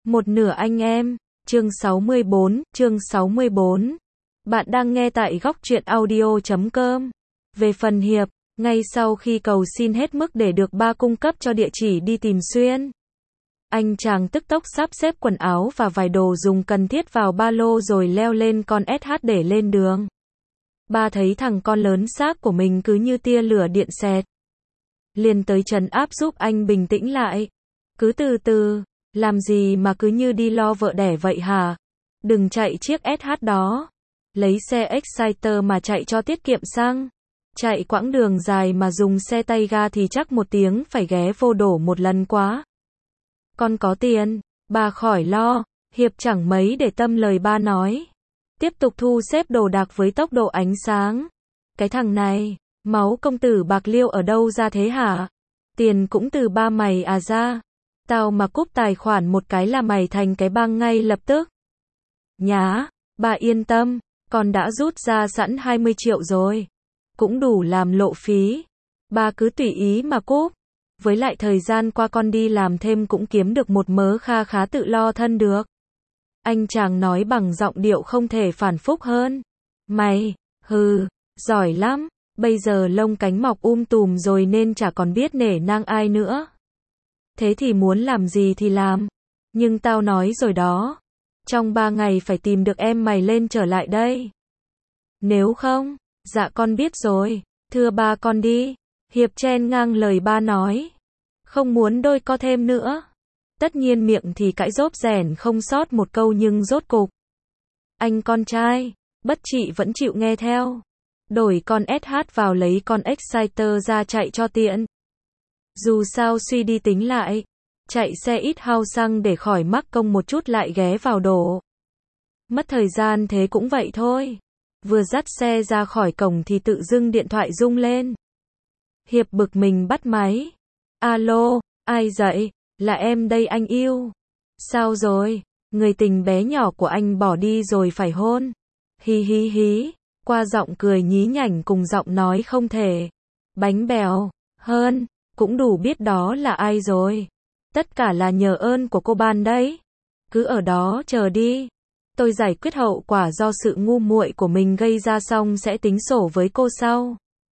Một nửa anh em, chương 64. Bạn đang nghe tại góc truyện audio.com. Về phần Hiệp, ngay sau khi cầu xin hết mức để được ba cung cấp cho địa chỉ đi tìm Xuyên, anh chàng tức tốc sắp xếp quần áo và vài đồ dùng cần thiết vào ba lô rồi leo lên con SH để lên đường. Ba thấy thằng con lớn xác của mình cứ như tia lửa điện xẹt, liền tới trấn áp giúp anh bình tĩnh lại. Cứ từ từ, làm gì mà cứ như đi lo vợ đẻ vậy hả? Đừng chạy chiếc SH đó. Lấy xe Exciter mà chạy cho tiết kiệm xăng. Chạy quãng đường dài mà dùng xe tay ga thì chắc 1 tiếng phải ghé vô đổ một lần quá. Con có tiền, bà khỏi lo. Hiệp chẳng mấy để tâm lời ba nói, tiếp tục thu xếp đồ đạc với tốc độ ánh sáng. Cái thằng này, máu công tử bạc liêu ở đâu ra thế hả? Tiền cũng từ ba mày à ra? Tao mà cúp tài khoản một cái là mày thành cái bang ngay lập tức. Nhá, bà yên tâm, con đã rút ra sẵn 20 triệu rồi. Cũng đủ làm lộ phí. Bà cứ tùy ý mà cúp. Với lại thời gian qua con đi làm thêm cũng kiếm được một mớ kha khá tự lo thân được. Anh chàng nói bằng giọng điệu không thể phản phúc hơn. Mày, giỏi lắm. Bây giờ lông cánh mọc tùm rồi nên chả còn biết nể nang ai nữa. Thế thì muốn làm gì thì làm. Nhưng tao nói rồi đó. Trong 3 ngày phải tìm được em mày lên trở lại đây. Nếu không, dạ con biết rồi. Thưa ba con đi. Hiệp chen ngang lời ba nói. Không muốn đôi co thêm nữa. Tất nhiên miệng thì cãi rốp rẻn không sót một câu nhưng rốt cục. Anh con trai, bất trị vẫn chịu nghe theo. Đổi con SH vào lấy con Exciter ra chạy cho tiện. Dù sao suy đi tính lại, chạy xe ít hao xăng để khỏi mắc công một chút lại ghé vào đổ. Mất thời gian thế cũng vậy thôi. Vừa dắt xe ra khỏi cổng thì tự dưng điện thoại rung lên. Hiệp bực mình bắt máy. Alo, ai dậy? Là em đây anh yêu. Sao rồi? Người tình bé nhỏ của anh bỏ đi rồi phải hôn. Hí hí hí. Qua giọng cười nhí nhảnh cùng giọng nói không thể. Bánh bèo. Hơn. Cũng đủ biết đó là ai rồi. Tất cả là nhờ ơn của cô Ban đấy. Cứ ở đó chờ đi. Tôi giải quyết hậu quả do sự ngu muội của mình gây ra xong sẽ tính sổ với cô sau.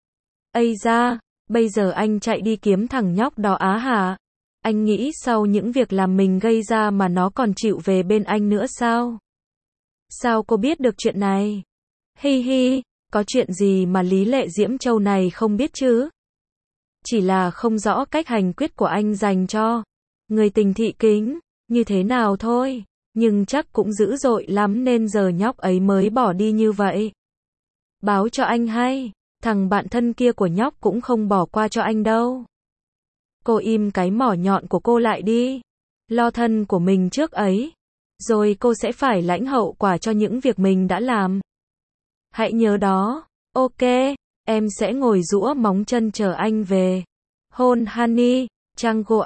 Ây da, bây giờ anh chạy đi kiếm thằng nhóc đó á hả? Anh nghĩ sau những việc làm mình gây ra mà nó còn chịu về bên anh nữa sao? Sao cô biết được chuyện này? Hi hi, có chuyện gì mà Lý Lệ Diễm Châu này không biết chứ? Chỉ là không rõ cách hành quyết của anh dành cho người tình thị kính như thế nào thôi, nhưng chắc cũng dữ dội lắm nên giờ nhóc ấy mới bỏ đi như vậy. Báo cho anh hay, thằng bạn thân kia của nhóc cũng không bỏ qua cho anh đâu. Cô im cái mỏ nhọn của cô lại đi. Lo thân của mình trước ấy. Rồi cô sẽ phải lãnh hậu quả cho những việc mình đã làm. Hãy nhớ đó. Ok, em sẽ ngồi giũa móng chân chờ anh về. Hôn honey, Chango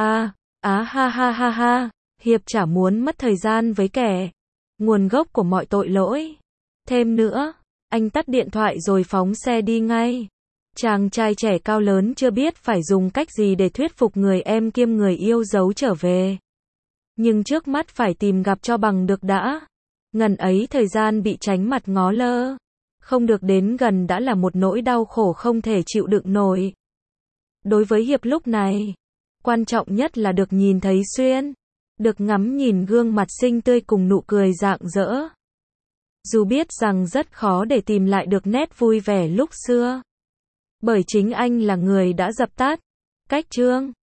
ha ha ha ha. Hiệp chả muốn mất thời gian với kẻ nguồn gốc của mọi tội lỗi. Thêm nữa, anh tắt điện thoại rồi phóng xe đi ngay. Chàng trai trẻ cao lớn chưa biết phải dùng cách gì để thuyết phục người em kiêm người yêu giấu trở về. Nhưng trước mắt phải tìm gặp cho bằng được đã. Ngần ấy thời gian bị tránh mặt ngó lơ. Không được đến gần đã là một nỗi đau khổ không thể chịu đựng nổi. Đối với Hiệp lúc này, quan trọng nhất là được nhìn thấy Xuyên. Được ngắm nhìn gương mặt xinh tươi cùng nụ cười rạng rỡ. Dù biết rằng rất khó để tìm lại được nét vui vẻ lúc xưa. Bởi chính anh là người đã dập tắt cách Trương